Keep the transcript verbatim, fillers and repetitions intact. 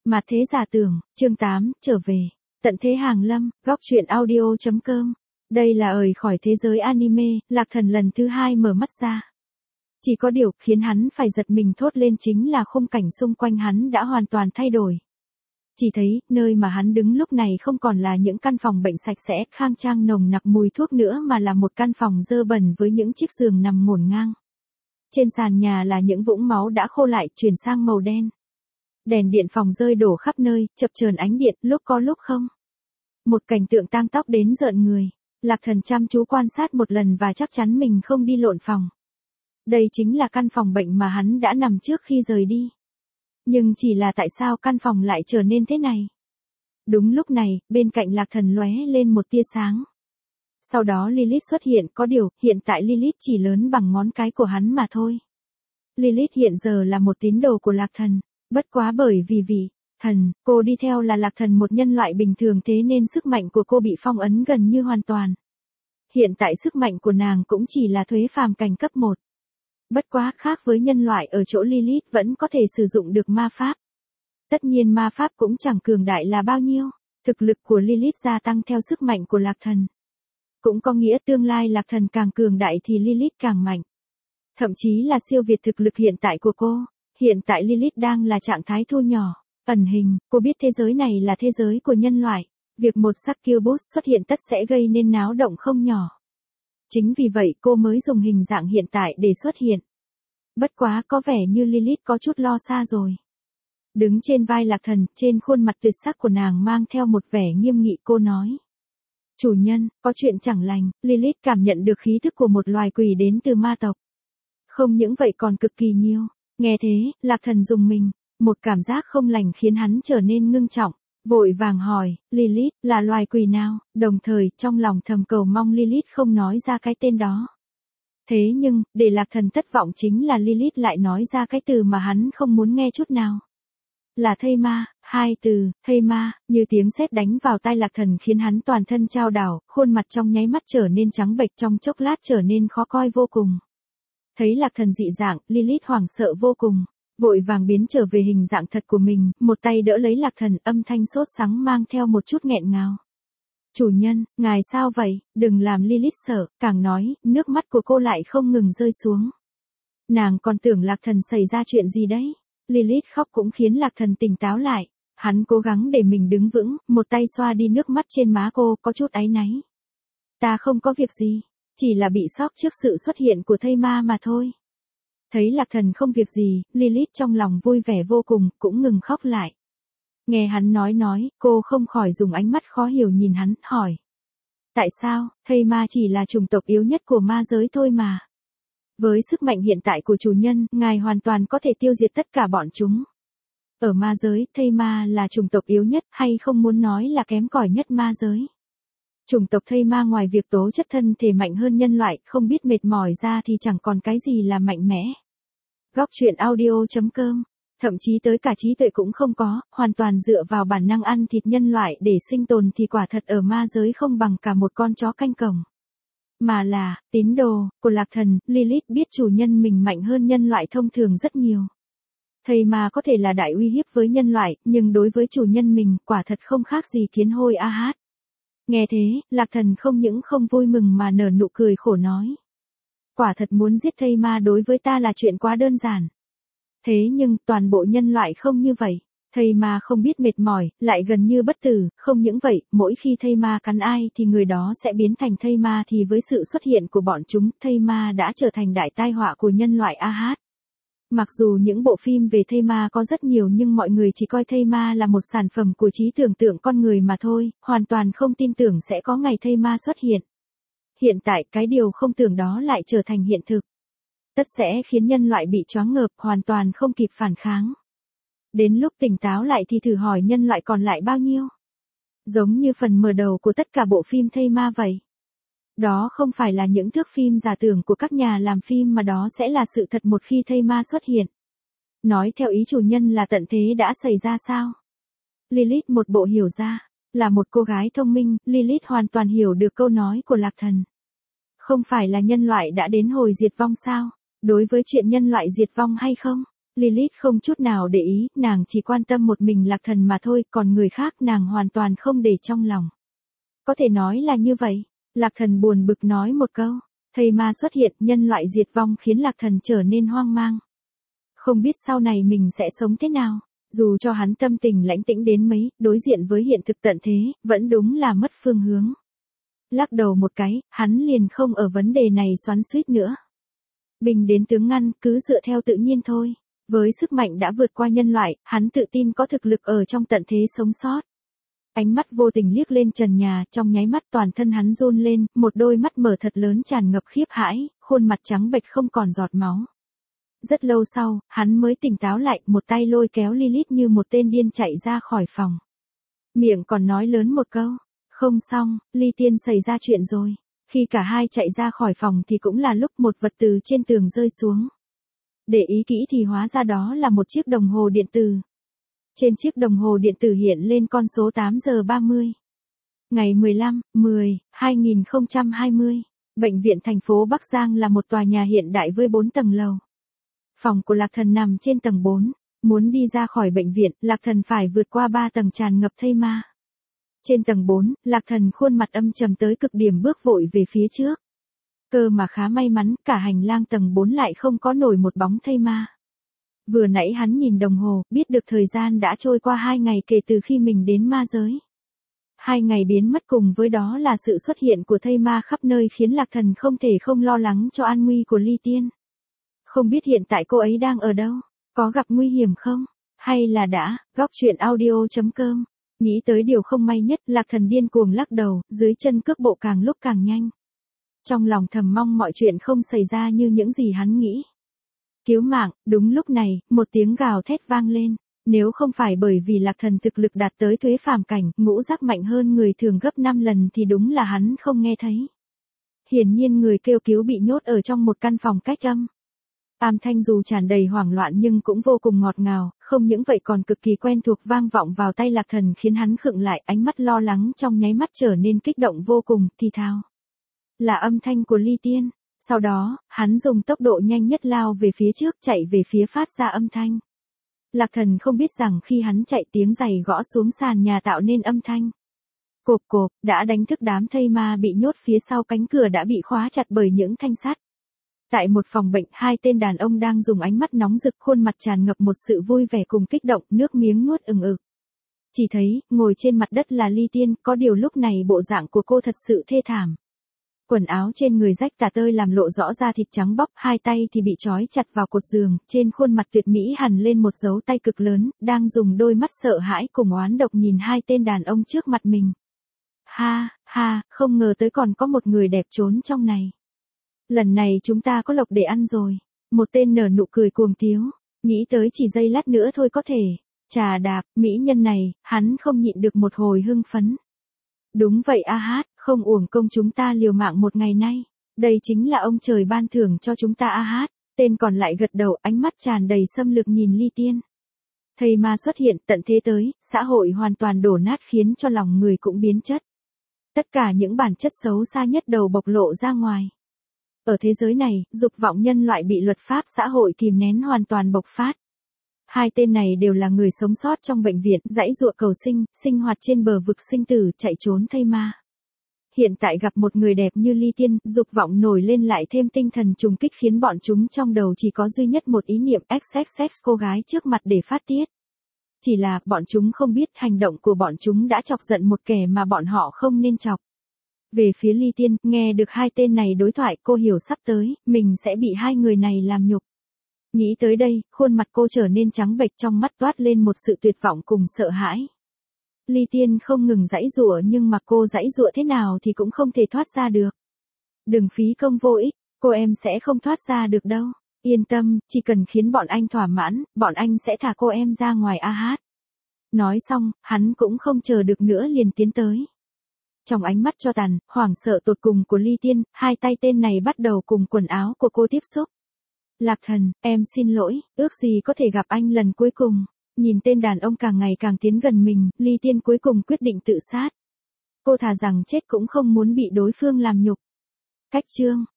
Mà thế giả tưởng, chương tám, trở về. Tận thế hàng lâm, góc truyện audio.com. Đây là ời khỏi thế giới anime, Lạc Thần lần thứ hai mở mắt ra. Chỉ có điều khiến hắn phải giật mình thốt lên chính là khung cảnh xung quanh hắn đã hoàn toàn thay đổi. Chỉ thấy, nơi mà hắn đứng lúc này không còn là những căn phòng bệnh sạch sẽ, khang trang nồng nặc mùi thuốc nữa mà là một căn phòng dơ bẩn với những chiếc giường nằm ngổn ngang. Trên sàn nhà là những vũng máu đã khô lại chuyển sang màu đen. Đèn điện phòng rơi đổ khắp nơi, chập chờn ánh điện, lúc có lúc không. Một cảnh tượng tang tóc đến rợn người. Lạc Thần chăm chú quan sát một lần và chắc chắn mình không đi lộn phòng. Đây chính là căn phòng bệnh mà hắn đã nằm trước khi rời đi. Nhưng chỉ là tại sao căn phòng lại trở nên thế này? Đúng lúc này, bên cạnh Lạc Thần lóe lên một tia sáng. Sau đó Lilith xuất hiện, có điều, hiện tại Lilith chỉ lớn bằng ngón cái của hắn mà thôi. Lilith hiện giờ là một tín đồ của Lạc Thần, bất quá bởi vì vị thần, cô đi theo là Lạc Thần một nhân loại bình thường thế nên sức mạnh của cô bị phong ấn gần như hoàn toàn. Hiện tại sức mạnh của nàng cũng chỉ là thuế phàm cảnh cấp một. Bất quá khác với nhân loại ở chỗ Lilith vẫn có thể sử dụng được ma pháp. Tất nhiên ma pháp cũng chẳng cường đại là bao nhiêu, thực lực của Lilith gia tăng theo sức mạnh của Lạc Thần. Cũng có nghĩa tương lai Lạc Thần càng cường đại thì Lilith càng mạnh. Thậm chí là siêu việt thực lực hiện tại của cô. Hiện tại Lilith đang là trạng thái thu nhỏ, ẩn hình, cô biết thế giới này là thế giới của nhân loại. Việc một succubus xuất hiện tất sẽ gây nên náo động không nhỏ. Chính vì vậy cô mới dùng hình dạng hiện tại để xuất hiện. Bất quá có vẻ như Lilith có chút lo xa rồi. Đứng trên vai Lạc Thần, trên khuôn mặt tuyệt sắc của nàng mang theo một vẻ nghiêm nghị, cô nói. Chủ nhân, có chuyện chẳng lành. Lilith cảm nhận được khí thức của một loài quỷ đến từ ma tộc. Không những vậy còn cực kỳ nhiều. Nghe thế, Lạc Thần rùng mình. Một cảm giác không lành khiến hắn trở nên ngưng trọng. Vội vàng hỏi, Lilith, là loài quỷ nào? Đồng thời, trong lòng thầm cầu mong Lilith không nói ra cái tên đó. Thế nhưng, để Lạc Thần thất vọng chính là Lilith lại nói ra cái từ mà hắn không muốn nghe chút nào. Là thây ma. Hai từ, thây ma, như tiếng sét đánh vào tai Lạc Thần khiến hắn toàn thân chao đảo, khuôn mặt trong nháy mắt trở nên trắng bệch, trong chốc lát trở nên khó coi vô cùng. Thấy Lạc Thần dị dạng, Lilith hoảng sợ vô cùng. Vội vàng biến trở về hình dạng thật của mình, một tay đỡ lấy Lạc Thần, âm thanh sốt sắng mang theo một chút nghẹn ngào. Chủ nhân, ngài sao vậy? Đừng làm Lilith sợ, càng nói, nước mắt của cô lại không ngừng rơi xuống. Nàng còn tưởng Lạc Thần xảy ra chuyện gì đấy. Lilith khóc cũng khiến Lạc Thần tỉnh táo lại. Hắn cố gắng để mình đứng vững, một tay xoa đi nước mắt trên má cô, có chút áy náy. Ta không có việc gì, chỉ là bị sốc trước sự xuất hiện của thây ma mà thôi. Thấy Lạc Thần không việc gì, Lilith trong lòng vui vẻ vô cùng, cũng ngừng khóc lại. Nghe hắn nói nói, cô không khỏi dùng ánh mắt khó hiểu nhìn hắn, hỏi. Tại sao, thây ma chỉ là chủng tộc yếu nhất của ma giới thôi mà. Với sức mạnh hiện tại của chủ nhân, ngài hoàn toàn có thể tiêu diệt tất cả bọn chúng. Ở ma giới, thây ma là chủng tộc yếu nhất, hay không muốn nói là kém cỏi nhất ma giới. Chủng tộc thây ma ngoài việc tố chất thân thể mạnh hơn nhân loại, không biết mệt mỏi ra thì chẳng còn cái gì là mạnh mẽ. Góc truyện audio.com. Thậm chí tới cả trí tuệ cũng không có, hoàn toàn dựa vào bản năng ăn thịt nhân loại để sinh tồn thì quả thật ở ma giới không bằng cả một con chó canh cổng. Mà là, tín đồ, của Lạc Thần, Lilith biết chủ nhân mình mạnh hơn nhân loại thông thường rất nhiều. Thây ma có thể là đại uy hiếp với nhân loại, nhưng đối với chủ nhân mình, quả thật không khác gì kiến hôi a hát. Nghe thế, Lạc Thần không những không vui mừng mà nở nụ cười khổ nói. Quả thật muốn giết thây ma đối với ta là chuyện quá đơn giản. Thế nhưng, toàn bộ nhân loại không như vậy. Thây ma không biết mệt mỏi, lại gần như bất tử, không những vậy, mỗi khi thây ma cắn ai thì người đó sẽ biến thành thây ma thì với sự xuất hiện của bọn chúng, thây ma đã trở thành đại tai họa của nhân loại a hát. Mặc dù những bộ phim về thây ma có rất nhiều nhưng mọi người chỉ coi thây ma là một sản phẩm của trí tưởng tượng con người mà thôi, hoàn toàn không tin tưởng sẽ có ngày thây ma xuất hiện. Hiện tại cái điều không tưởng đó lại trở thành hiện thực. Tất sẽ khiến nhân loại bị choáng ngợp, hoàn toàn không kịp phản kháng. Đến lúc tỉnh táo lại thì thử hỏi nhân loại còn lại bao nhiêu? Giống như phần mở đầu của tất cả bộ phim thây ma vậy. Đó không phải là những thước phim giả tưởng của các nhà làm phim mà đó sẽ là sự thật một khi thây ma xuất hiện. Nói theo ý chủ nhân là tận thế đã xảy ra sao? Lilith một bộ hiểu ra. Là một cô gái thông minh, Lilith hoàn toàn hiểu được câu nói của Lạc Thần. Không phải là nhân loại đã đến hồi diệt vong sao? Đối với chuyện nhân loại diệt vong hay không? Lilith không chút nào để ý, nàng chỉ quan tâm một mình Lạc Thần mà thôi, còn người khác nàng hoàn toàn không để trong lòng. Có thể nói là như vậy. Lạc Thần buồn bực nói một câu. Thây ma xuất hiện, nhân loại diệt vong khiến Lạc Thần trở nên hoang mang. Không biết sau này mình sẽ sống thế nào. Dù cho hắn tâm tình lãnh tĩnh đến mấy, đối diện với hiện thực tận thế, vẫn đúng là mất phương hướng. Lắc đầu một cái, hắn liền không ở vấn đề này xoắn xuýt nữa. Bình đến tướng ngăn, cứ dựa theo tự nhiên thôi. Với sức mạnh đã vượt qua nhân loại, hắn tự tin có thực lực ở trong tận thế sống sót. Ánh mắt vô tình liếc lên trần nhà, trong nháy mắt toàn thân hắn run lên, một đôi mắt mở thật lớn tràn ngập khiếp hãi, khuôn mặt trắng bệch không còn giọt máu. Rất lâu sau, hắn mới tỉnh táo lại, một tay lôi kéo Lilith như một tên điên chạy ra khỏi phòng. Miệng còn nói lớn một câu, không xong, Ly Tiên xảy ra chuyện rồi. Khi cả hai chạy ra khỏi phòng thì cũng là lúc một vật từ trên tường rơi xuống. Để ý kỹ thì hóa ra đó là một chiếc đồng hồ điện tử. Trên chiếc đồng hồ điện tử hiện lên con số tám giờ ba mươi. Ngày mười lăm, mười, hai nghìn không trăm hai mươi, bệnh viện thành phố Bắc Giang là một tòa nhà hiện đại với bốn tầng lầu. Phòng của Lạc Thần nằm trên tầng bốn, muốn đi ra khỏi bệnh viện, Lạc Thần phải vượt qua ba tầng tràn ngập thây ma. Trên tầng bốn, Lạc Thần khuôn mặt âm trầm tới cực điểm bước vội về phía trước. Cơ mà khá may mắn, cả hành lang tầng bốn lại không có nổi một bóng thây ma. Vừa nãy hắn nhìn đồng hồ, biết được thời gian đã trôi qua hai ngày kể từ khi mình đến ma giới. Hai ngày biến mất cùng với đó là sự xuất hiện của thây ma khắp nơi khiến Lạc Thần không thể không lo lắng cho an nguy của Ly Tiên. Không biết hiện tại cô ấy đang ở đâu, có gặp nguy hiểm không, hay là đã, góc truyện audio chấm com. Nghĩ tới điều không may nhất, Lạc Thần điên cuồng lắc đầu, dưới chân cước bộ càng lúc càng nhanh. Trong lòng thầm mong mọi chuyện không xảy ra như những gì hắn nghĩ. Cứu mạng, đúng lúc này, một tiếng gào thét vang lên. Nếu không phải bởi vì Lạc Thần thực lực đạt tới thuế phàm cảnh, ngũ giác mạnh hơn người thường gấp năm lần thì đúng là hắn không nghe thấy. Hiển nhiên người kêu cứu bị nhốt ở trong một căn phòng cách âm. Âm thanh dù tràn đầy hoảng loạn nhưng cũng vô cùng ngọt ngào, không những vậy còn cực kỳ quen thuộc vang vọng vào tai Lạc Thần khiến hắn khựng lại, ánh mắt lo lắng trong nháy mắt trở nên kích động vô cùng, thì thào. Là âm thanh của Ly Tiên. Sau đó, hắn dùng tốc độ nhanh nhất lao về phía trước, chạy về phía phát ra âm thanh. Lạc Thần không biết rằng khi hắn chạy tiếng giày gõ xuống sàn nhà tạo nên âm thanh. Cộp cộp, đã đánh thức đám thây ma bị nhốt phía sau cánh cửa đã bị khóa chặt bởi những thanh sắt. Tại một phòng bệnh, hai tên đàn ông đang dùng ánh mắt nóng rực, khuôn mặt tràn ngập một sự vui vẻ cùng kích động, nước miếng nuốt ừng ực. Chỉ thấy, ngồi trên mặt đất là Ly Tiên, có điều lúc này bộ dạng của cô thật sự thê thảm. Quần áo trên người rách tả tơi làm lộ rõ da thịt trắng bóc, hai tay thì bị trói chặt vào cột giường, trên khuôn mặt tuyệt mỹ hằn lên một dấu tay cực lớn, đang dùng đôi mắt sợ hãi cùng oán độc nhìn hai tên đàn ông trước mặt mình. Ha, ha, không ngờ tới còn có một người đẹp trốn trong này. Lần này chúng ta có lộc để ăn rồi. Một tên nở nụ cười cuồng tiếu, nghĩ tới chỉ giây lát nữa thôi có thể. Chà đạp, mỹ nhân này, hắn không nhịn được một hồi hưng phấn. Đúng vậy a hát, không uổng công chúng ta liều mạng một ngày nay. Đây chính là ông trời ban thưởng cho chúng ta a hát. Tên còn lại gật đầu, ánh mắt tràn đầy xâm lược nhìn Ly Tiên. Thây ma xuất hiện, tận thế tới, xã hội hoàn toàn đổ nát khiến cho lòng người cũng biến chất. Tất cả những bản chất xấu xa nhất đầu bộc lộ ra ngoài. Ở thế giới này, dục vọng nhân loại bị luật pháp xã hội kìm nén hoàn toàn bộc phát. Hai tên này đều là người sống sót trong bệnh viện, giãy giụa cầu sinh, sinh hoạt trên bờ vực sinh tử, chạy trốn thây ma. Hiện tại gặp một người đẹp như Ly Tiên, dục vọng nổi lên lại thêm tinh thần trùng kích khiến bọn chúng trong đầu chỉ có duy nhất một ý niệm xx sex cô gái trước mặt để phát tiết. Chỉ là, bọn chúng không biết hành động của bọn chúng đã chọc giận một kẻ mà bọn họ không nên chọc. Về phía Ly Tiên, nghe được hai tên này đối thoại, cô hiểu sắp tới, mình sẽ bị hai người này làm nhục. Nghĩ tới đây, khuôn mặt cô trở nên trắng bệch, trong mắt toát lên một sự tuyệt vọng cùng sợ hãi. Ly Tiên không ngừng giãy giụa nhưng mà cô giãy giụa thế nào thì cũng không thể thoát ra được. Đừng phí công vô ích, cô em sẽ không thoát ra được đâu. Yên tâm, chỉ cần khiến bọn anh thỏa mãn, bọn anh sẽ thả cô em ra ngoài a hát. Nói xong, hắn cũng không chờ được nữa liền tiến tới. Trong ánh mắt cho tàn, hoảng sợ tột cùng của Ly Tiên, hai tay tên này bắt đầu cùng quần áo của cô tiếp xúc. Lạc Thần, em xin lỗi, ước gì có thể gặp anh lần cuối cùng. Nhìn tên đàn ông càng ngày càng tiến gần mình, Ly Tiên cuối cùng quyết định tự sát. Cô thà rằng chết cũng không muốn bị đối phương làm nhục. Cách chương